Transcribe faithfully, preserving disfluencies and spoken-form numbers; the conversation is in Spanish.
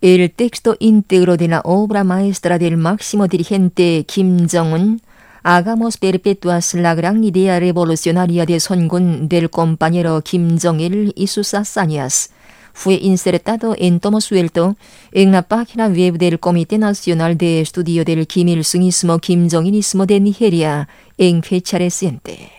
El texto íntegro de la obra maestra del máximo dirigente Kim Jong-un, Hagamos perpetuas la gran idea revolucionaria de Son Gun del compañero Kim Jong-il y sus hazañas, fue insertado en tomo suelto en la página web del Comité Nacional de Estudio del Kim Il-sungismo Kim Jong-ilismo de Nigeria en fecha reciente.